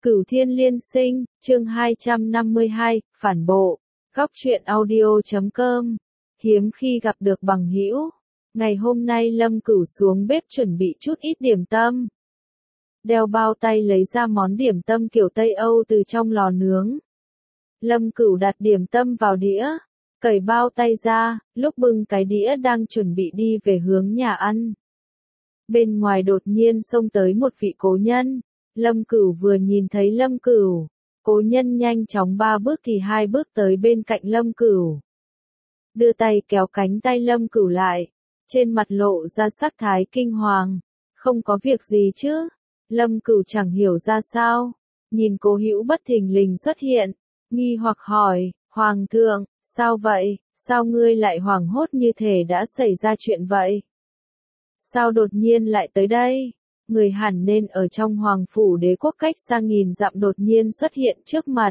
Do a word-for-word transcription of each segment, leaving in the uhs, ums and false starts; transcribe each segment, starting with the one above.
Cửu Thiên Liên Sinh, chương hai trăm năm mươi hai, phản bộ. Góc truyện audio chấm com. Hiếm khi gặp được bằng hữu. Ngày hôm nay Lâm Cửu xuống bếp chuẩn bị chút ít điểm tâm. Đeo bao tay lấy ra món điểm tâm kiểu Tây Âu từ trong lò nướng. Lâm Cửu đặt điểm tâm vào đĩa, cởi bao tay ra, lúc bưng cái đĩa đang chuẩn bị đi về hướng nhà ăn. Bên ngoài đột nhiên xông tới một vị cố nhân. Lâm Cửu vừa nhìn thấy Lâm Cửu, cố nhân nhanh chóng ba bước thì hai bước tới bên cạnh Lâm Cửu. Đưa tay kéo cánh tay Lâm Cửu lại, trên mặt lộ ra sắc thái kinh hoàng. Không có việc gì chứ? Lâm Cửu chẳng hiểu ra sao, nhìn Cố Hữu bất thình lình xuất hiện, nghi hoặc hỏi, Hoàng thượng, sao vậy, sao ngươi lại hoảng hốt như thể đã xảy ra chuyện vậy? Sao đột nhiên lại tới đây? Người hẳn nên ở trong hoàng phủ đế quốc cách xa nghìn dặm đột nhiên xuất hiện trước mặt.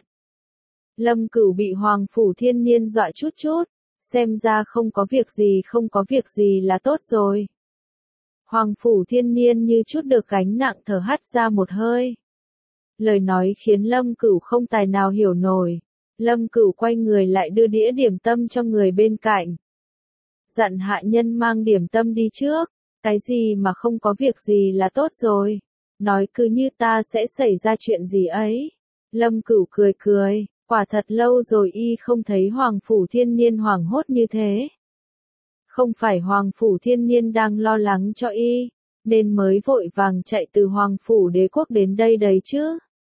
Lâm Cửu bị hoàng phủ thiên niên dọa chút chút, xem ra không có việc gì không có việc gì là tốt rồi. Hoàng phủ thiên niên như chút được gánh nặng thở hắt ra một hơi. Lời nói khiến Lâm Cửu không tài nào hiểu nổi. Lâm Cửu quay người lại đưa đĩa điểm tâm cho người bên cạnh. Dặn hạ nhân mang điểm tâm đi trước. Cái gì mà không có việc gì là tốt rồi. Nói cứ như ta sẽ xảy ra chuyện gì ấy. Lâm Cửu cười cười, quả thật lâu rồi y không thấy Hoàng phủ thiên niên hoảng hốt như thế. Không phải Hoàng phủ thiên niên đang lo lắng cho y, nên mới vội vàng chạy từ Hoàng phủ đế quốc đến đây đấy chứ.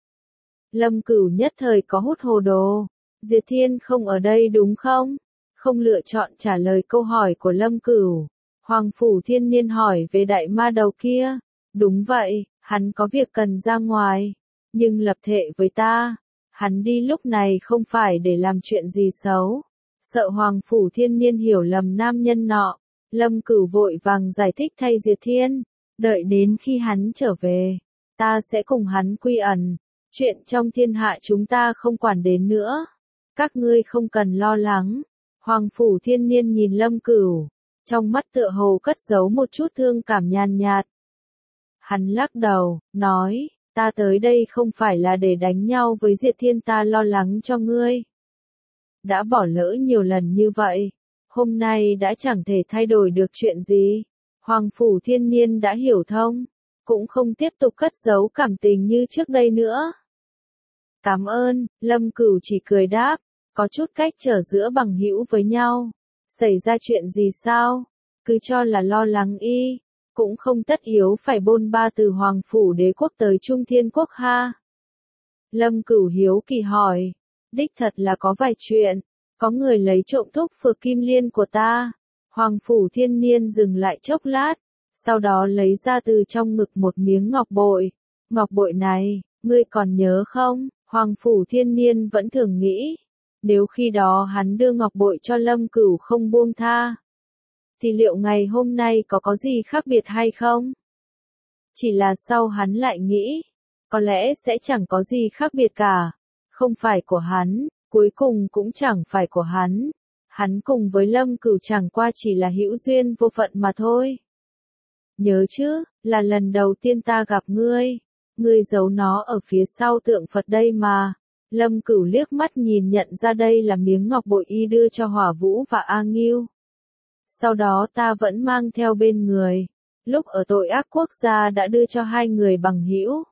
Lâm Cửu nhất thời có hút hồ đồ. Diệt Thiên không ở đây đúng không? Không lựa chọn trả lời câu hỏi của Lâm Cửu. Hoàng phủ thiên niên hỏi về đại ma đầu kia. Đúng vậy, hắn có việc cần ra ngoài. Nhưng lập thệ với ta, hắn đi lúc này không phải để làm chuyện gì xấu. Sợ Hoàng phủ thiên niên hiểu lầm nam nhân nọ. Lâm Cửu vội vàng giải thích thay Diệt Thiên. Đợi đến khi hắn trở về, ta sẽ cùng hắn quy ẩn. Chuyện trong thiên hạ chúng ta không quản đến nữa. Các ngươi không cần lo lắng. Hoàng phủ thiên niên nhìn Lâm Cửu. Trong mắt tựa hồ cất giấu một chút thương cảm nhàn nhạt. Hắn lắc đầu, nói, ta tới đây không phải là để đánh nhau với Diệt Thiên, ta lo lắng cho ngươi. Đã bỏ lỡ nhiều lần như vậy, hôm nay đã chẳng thể thay đổi được chuyện gì. Hoàng phủ thiên niên đã hiểu thông, cũng không tiếp tục cất giấu cảm tình như trước đây nữa. Cảm ơn, Lâm Cửu chỉ cười đáp, có chút cách trở giữa bằng hữu với nhau. Xảy ra chuyện gì sao? Cứ cho là lo lắng y, cũng không tất yếu phải bôn ba từ Hoàng phủ đế quốc tới Trung Thiên quốc ha. Lâm Cửu hiếu kỳ hỏi, đích thật là có vài chuyện, có người lấy trộm thúc phược kim liên của ta. Hoàng phủ thiên niên dừng lại chốc lát, sau đó lấy ra từ trong ngực một miếng ngọc bội. Ngọc bội này, ngươi còn nhớ không? Hoàng phủ thiên niên vẫn thường nghĩ, nếu khi đó hắn đưa ngọc bội cho Lâm Cửu không buông tha, thì liệu ngày hôm nay có có gì khác biệt hay không? Chỉ là sau hắn lại nghĩ, có lẽ sẽ chẳng có gì khác biệt cả. Không phải của hắn, cuối cùng cũng chẳng phải của hắn. Hắn cùng với Lâm Cửu chẳng qua chỉ là hữu duyên vô phận mà thôi. Nhớ chứ, là lần đầu tiên ta gặp ngươi. Ngươi giấu nó ở phía sau tượng Phật đây mà. Lâm Cửu liếc mắt nhìn nhận ra đây là miếng ngọc bội y đưa cho Hỏa Vũ và A Ngưu. Sau đó ta vẫn mang theo bên người. Lúc ở tội ác quốc gia đã đưa cho hai người bằng hữu.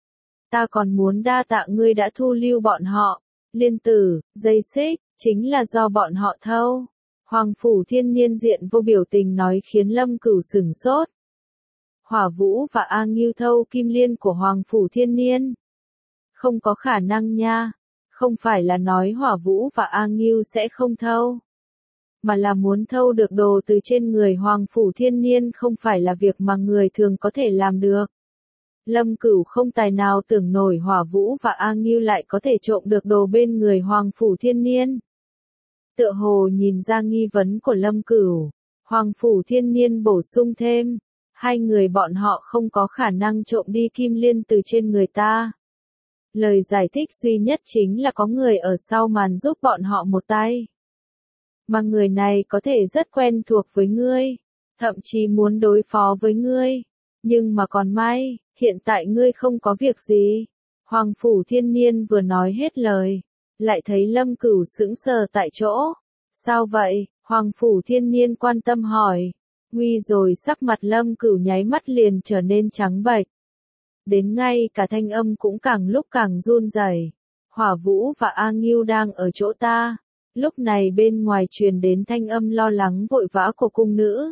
Ta còn muốn đa tạ ngươi đã thu lưu bọn họ. Liên tử, dây xích, chính là do bọn họ thâu. Hoàng phủ thiên niên diện vô biểu tình nói khiến Lâm Cửu sửng sốt. Hỏa Vũ và A Ngưu thâu kim liên của Hoàng phủ thiên niên. Không có khả năng nha. Không phải là nói Hỏa Vũ và A Ngưu sẽ không thâu, mà là muốn thâu được đồ từ trên người Hoàng phủ thiên niên không phải là việc mà người thường có thể làm được. Lâm Cửu không tài nào tưởng nổi Hỏa Vũ và A Ngưu lại có thể trộm được đồ bên người Hoàng phủ thiên niên. Tựa hồ nhìn ra nghi vấn của Lâm Cửu, Hoàng phủ thiên niên bổ sung thêm, hai người bọn họ không có khả năng trộm đi kim liên từ trên người ta. Lời giải thích duy nhất chính là có người ở sau màn giúp bọn họ một tay. Mà người này có thể rất quen thuộc với ngươi, thậm chí muốn đối phó với ngươi. Nhưng mà còn may, hiện tại ngươi không có việc gì. Hoàng Phủ Thiên Niên vừa nói hết lời, lại thấy Lâm Cửu sững sờ tại chỗ. Sao vậy? Hoàng Phủ Thiên Niên quan tâm hỏi. Nguy rồi, sắc mặt Lâm Cửu nháy mắt liền trở nên trắng bệch. Đến ngay cả thanh âm cũng càng lúc càng run rẩy. Hỏa Vũ và A Ngưu đang ở chỗ ta. Lúc này bên ngoài truyền đến thanh âm lo lắng vội vã của cung nữ.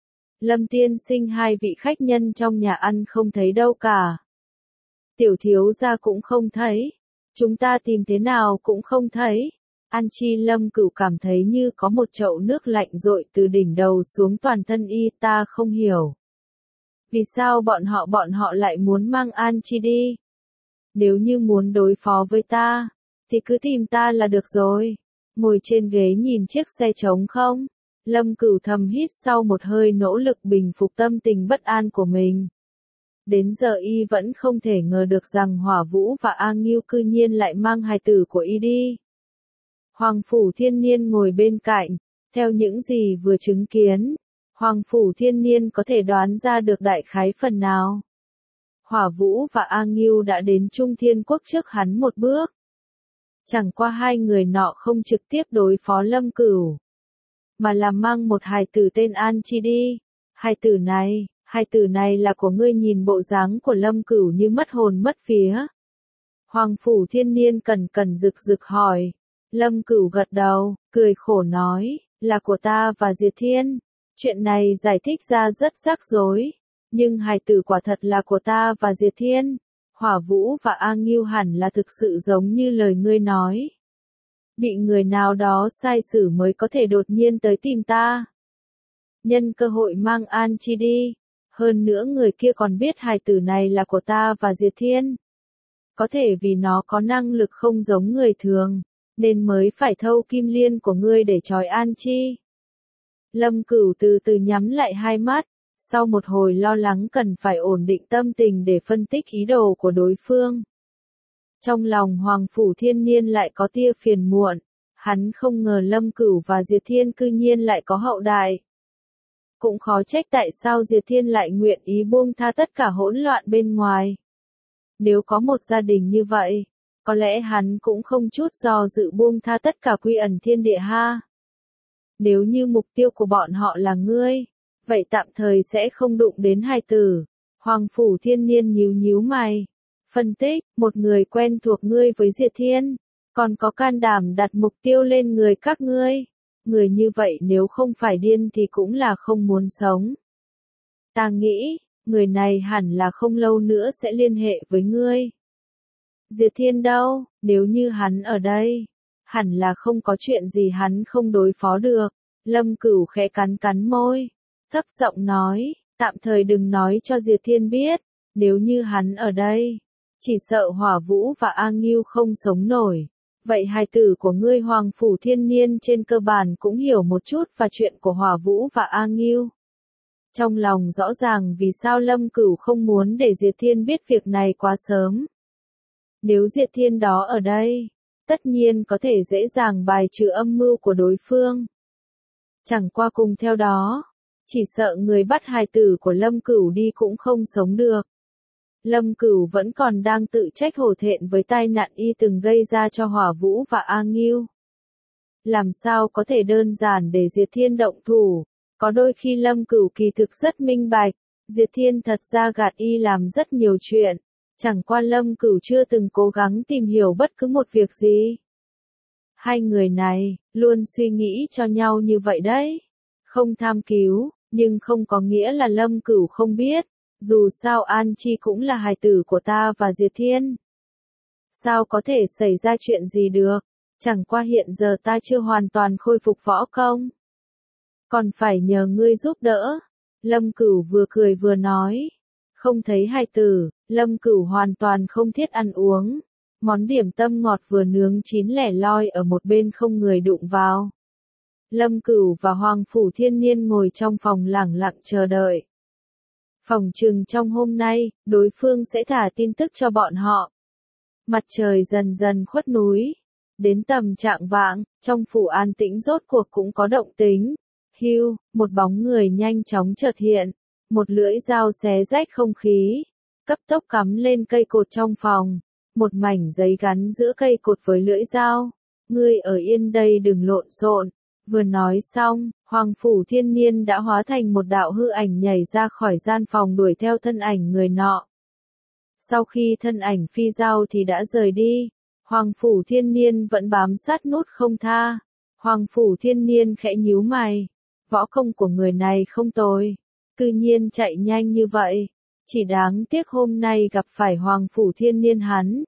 Lâm tiên sinh, hai vị khách nhân trong nhà ăn không thấy đâu cả. Tiểu thiếu gia cũng không thấy. Chúng ta tìm thế nào cũng không thấy. An Chi Lâm Cửu cảm thấy như có một chậu nước lạnh dội từ đỉnh đầu xuống toàn thân y, ta không hiểu. Vì sao bọn họ bọn họ lại muốn mang An Chi đi? Nếu như muốn đối phó với ta, thì cứ tìm ta là được rồi. Ngồi trên ghế nhìn chiếc xe trống không? Lâm Cửu thầm hít sau một hơi, nỗ lực bình phục tâm tình bất an của mình. Đến giờ y vẫn không thể ngờ được rằng Hỏa Vũ và A Ngưu cư nhiên lại mang hài tử của y đi. Hoàng Phủ Thiên Niên ngồi bên cạnh, theo những gì vừa chứng kiến, Hoàng Phủ Thiên Niên có thể đoán ra được đại khái phần nào. Hỏa Vũ và A Ngưu đã đến Trung Thiên Quốc trước hắn một bước. Chẳng qua hai người nọ không trực tiếp đối phó Lâm Cửu, mà là mang một hài tử tên An Chi đi. Hài tử này, hài tử này là của ngươi? Nhìn bộ dáng của Lâm Cửu như mất hồn mất vía. Hoàng Phủ Thiên Niên cẩn cẩn rực rực hỏi. Lâm Cửu gật đầu, cười khổ nói, là của ta và Diệt Thiên. Chuyện này giải thích ra rất rắc rối, nhưng hài tử quả thật là của ta và Diệt Thiên. Hỏa Vũ và A Ngưu hẳn là thực sự giống như lời ngươi nói. Bị người nào đó sai xử mới có thể đột nhiên tới tìm ta. Nhân cơ hội mang An Chi đi. Hơn nữa người kia còn biết hài tử này là của ta và Diệt Thiên. Có thể vì nó có năng lực không giống người thường, nên mới phải thâu kim liên của ngươi để trói An Chi. Lâm Cửu từ từ nhắm lại hai mắt, sau một hồi lo lắng cần phải ổn định tâm tình để phân tích ý đồ của đối phương. Trong lòng Hoàng Phủ Thiên Niên lại có tia phiền muộn, hắn không ngờ Lâm Cửu và Diệt Thiên cư nhiên lại có hậu đại. Cũng khó trách tại sao Diệt Thiên lại nguyện ý buông tha tất cả hỗn loạn bên ngoài. Nếu có một gia đình như vậy, có lẽ hắn cũng không chút do dự buông tha tất cả quy ẩn thiên địa ha. Nếu như mục tiêu của bọn họ là ngươi, vậy tạm thời sẽ không đụng đến hài tử. Hoàng Phủ Thiên Niên nhíu nhíu mày. Phân tích, một người quen thuộc ngươi với Diệt Thiên, còn có can đảm đặt mục tiêu lên người các ngươi. Người như vậy nếu không phải điên thì cũng là không muốn sống. Ta nghĩ, người này hẳn là không lâu nữa sẽ liên hệ với ngươi. Diệt Thiên đâu, nếu như hắn ở đây, hẳn là không có chuyện gì hắn không đối phó được. Lâm Cửu khẽ cắn cắn môi, thấp giọng nói, tạm thời đừng nói cho Diệt Thiên biết, nếu như hắn ở đây, chỉ sợ Hỏa Vũ và A Ngưu không sống nổi. Vậy hài tử của ngươi? Hoàng Phủ Thiên Niên trên cơ bản cũng hiểu một chút và chuyện của Hỏa Vũ và A Ngưu. Trong lòng rõ ràng vì sao Lâm Cửu không muốn để Diệt Thiên biết việc này quá sớm. Nếu Diệt Thiên đó ở đây, tất nhiên có thể dễ dàng bài trừ âm mưu của đối phương. Chẳng qua cùng theo đó, chỉ sợ người bắt hài tử của Lâm Cửu đi cũng không sống được. Lâm Cửu vẫn còn đang tự trách hổ thẹn với tai nạn y từng gây ra cho Hỏa Vũ và A Ngưu. Làm sao có thể đơn giản để Diệt Thiên động thủ? Có đôi khi Lâm Cửu kỳ thực rất minh bạch, Diệt Thiên thật ra gạt y làm rất nhiều chuyện, chẳng qua Lâm Cửu chưa từng cố gắng tìm hiểu bất cứ một việc gì. Hai người này, luôn suy nghĩ cho nhau như vậy đấy. Không tham cứu, nhưng không có nghĩa là Lâm Cửu không biết. Dù sao An Chi cũng là hài tử của ta và Diệt Thiên. Sao có thể xảy ra chuyện gì được? Chẳng qua hiện giờ ta chưa hoàn toàn khôi phục võ công. Còn phải nhờ ngươi giúp đỡ. Lâm Cửu vừa cười vừa nói. Không thấy hài tử, Lâm Cửu hoàn toàn không thiết ăn uống. Món điểm tâm ngọt vừa nướng chín lẻ loi ở một bên không người đụng vào. Lâm Cửu và Hoàng Phủ Thiên Niên ngồi trong phòng lẳng lặng chờ đợi. Phòng trừng trong hôm nay, đối phương sẽ thả tin tức cho bọn họ. Mặt trời dần dần khuất núi. Đến tầm trạng vạng, trong phủ an tĩnh rốt cuộc cũng có động tính. Hưu, một bóng người nhanh chóng chợt hiện. Một lưỡi dao xé rách không khí. Cấp tốc cắm lên cây cột trong phòng. một mảnh giấy gắn giữa cây cột với lưỡi dao. Ngươi ở yên đây đừng lộn xộn. Vừa nói xong, Hoàng Phủ Thiên Niên đã hóa thành một đạo hư ảnh nhảy ra khỏi gian phòng đuổi theo thân ảnh người nọ. Sau khi thân ảnh phi dao thì đã rời đi, Hoàng Phủ Thiên Niên vẫn bám sát nút không tha. Hoàng Phủ Thiên Niên khẽ nhíu mày, võ công của người này không tồi, cư nhiên chạy nhanh như vậy, chỉ đáng tiếc hôm nay gặp phải Hoàng Phủ Thiên Niên hắn.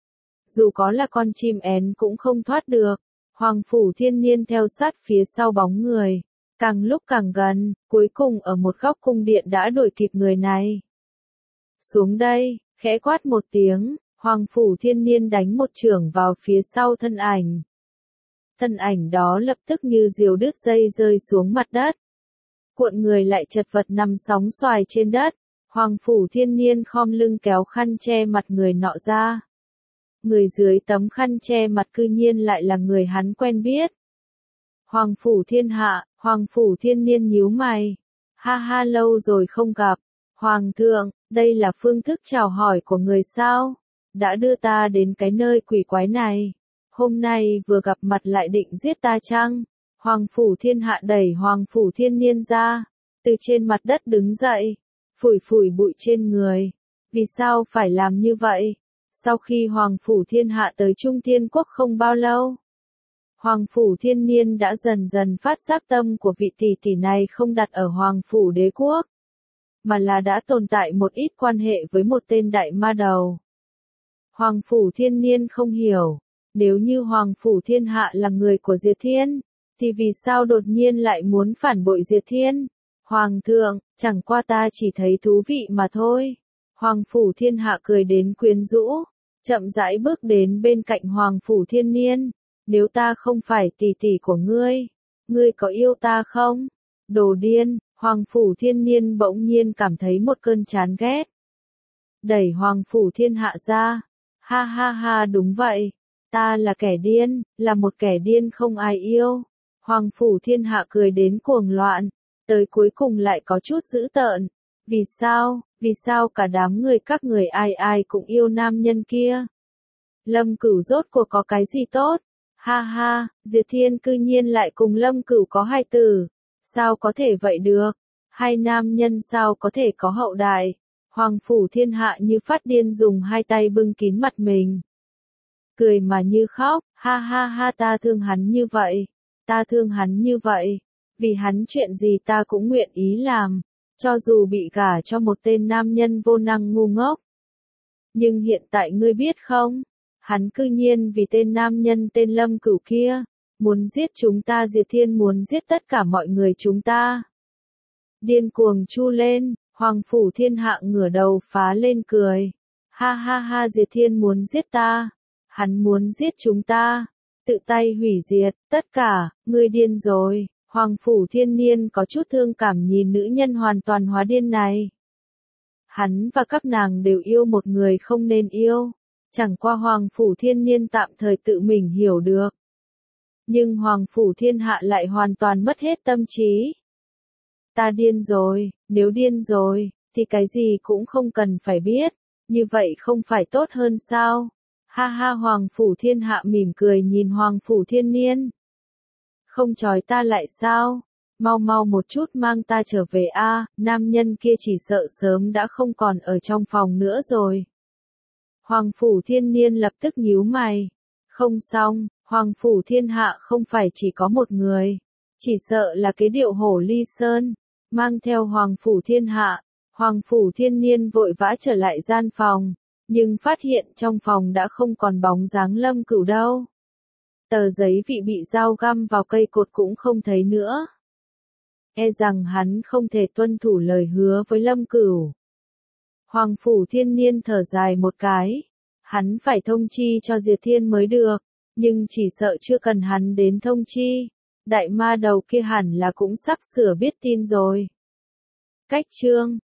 Dù có là con chim én cũng không thoát được. Hoàng Phủ Thiên Niên theo sát phía sau bóng người, càng lúc càng gần, cuối cùng ở một góc cung điện đã đuổi kịp người này. Xuống đây, khẽ quát một tiếng, Hoàng Phủ Thiên Niên đánh một chưởng vào phía sau thân ảnh. Thân ảnh đó lập tức như diều đứt dây rơi xuống mặt đất. Cuộn người lại chật vật nằm sóng xoài trên đất, Hoàng Phủ Thiên Niên khom lưng kéo khăn che mặt người nọ ra. Người dưới tấm khăn che mặt cư nhiên lại là người hắn quen biết. Hoàng Phủ Thiên Hạ, Hoàng Phủ Thiên Niên nhíu mày. Ha ha, lâu rồi không gặp. Hoàng thượng, đây là phương thức chào hỏi của người sao? Đã đưa ta đến cái nơi quỷ quái này. Hôm nay vừa gặp mặt lại định giết ta chăng? Hoàng Phủ Thiên Hạ đẩy Hoàng Phủ Thiên Niên ra, từ trên mặt đất đứng dậy, phủi phủi bụi trên người. Vì sao phải làm như vậy? Sau khi Hoàng Phủ Thiên Hạ tới Trung Thiên Quốc không bao lâu, Hoàng Phủ Thiên Niên đã dần dần phát giác tâm của vị tỷ tỷ này không đặt ở Hoàng Phủ Đế Quốc, mà là đã tồn tại một ít quan hệ với một tên đại ma đầu. Hoàng Phủ Thiên Niên không hiểu, nếu như Hoàng Phủ Thiên Hạ là người của Diệt Thiên, thì vì sao đột nhiên lại muốn phản bội Diệt Thiên? Hoàng thượng, chẳng qua ta chỉ thấy thú vị mà thôi. Hoàng Phủ Thiên Hạ cười đến quyến rũ, chậm rãi bước đến bên cạnh Hoàng Phủ Thiên Niên. Nếu ta không phải tỷ tỷ của ngươi, ngươi có yêu ta không? Đồ điên, Hoàng Phủ Thiên Niên bỗng nhiên cảm thấy một cơn chán ghét. Đẩy Hoàng Phủ Thiên Hạ ra. Ha ha ha, đúng vậy. Ta là kẻ điên, là một kẻ điên không ai yêu. Hoàng Phủ Thiên Hạ cười đến cuồng loạn, tới cuối cùng lại có chút dữ tợn. Vì sao, vì sao cả đám người các người ai ai cũng yêu nam nhân kia? Lâm Cửu rốt cuộc có cái gì tốt? Ha ha, Diệt Thiên cư nhiên lại cùng Lâm Cửu có hai tử. Sao có thể vậy được? Hai nam nhân sao có thể có hậu đại? Hoàng Phủ Thiên Hạ như phát điên dùng hai tay bưng kín mặt mình. Cười mà như khóc, ha ha ha, ta thương hắn như vậy. Ta thương hắn như vậy. Vì hắn chuyện gì ta cũng nguyện ý làm. Cho dù bị gả cho một tên nam nhân vô năng ngu ngốc. Nhưng hiện tại ngươi biết không? Hắn cư nhiên vì tên nam nhân tên Lâm Cửu kia, muốn giết chúng ta. Diệt Thiên muốn giết tất cả mọi người chúng ta. Điên cuồng chu lên, Hoàng Phủ Thiên Hạ ngửa đầu phá lên cười. Ha ha ha, Diệt Thiên muốn giết ta. Hắn muốn giết chúng ta. Tự tay hủy diệt, tất cả, ngươi điên rồi. Hoàng Phủ Thiên Niên có chút thương cảm nhìn nữ nhân hoàn toàn hóa điên này. Hắn và các nàng đều yêu một người không nên yêu. Chẳng qua Hoàng Phủ Thiên Niên tạm thời tự mình hiểu được. Nhưng Hoàng Phủ Thiên Hạ lại hoàn toàn mất hết tâm trí. Ta điên rồi, nếu điên rồi, thì cái gì cũng không cần phải biết. Như vậy không phải tốt hơn sao? Ha ha, Hoàng Phủ Thiên Hạ mỉm cười nhìn Hoàng Phủ Thiên Niên. Không trói ta lại sao? Mau mau một chút mang ta trở về a, nam nhân kia chỉ sợ sớm đã không còn ở trong phòng nữa rồi. Hoàng Phủ Thiên Niên lập tức nhíu mày. Không xong, Hoàng Phủ Thiên Hạ không phải chỉ có một người. Chỉ sợ là cái điệu hổ ly sơn. Mang theo Hoàng Phủ Thiên Hạ, Hoàng Phủ Thiên Niên vội vã trở lại gian phòng. Nhưng phát hiện trong phòng đã không còn bóng dáng Lâm Cửu đâu. Tờ giấy vị bị dao găm vào cây cột cũng không thấy nữa. E rằng hắn không thể tuân thủ lời hứa với Lâm Cửu. Hoàng Phủ Thiên Niên thở dài một cái. Hắn phải thông chi cho Diệt Thiên mới được. Nhưng chỉ sợ chưa cần hắn đến thông chi. Đại ma đầu kia hẳn là cũng sắp sửa biết tin rồi. Cách chương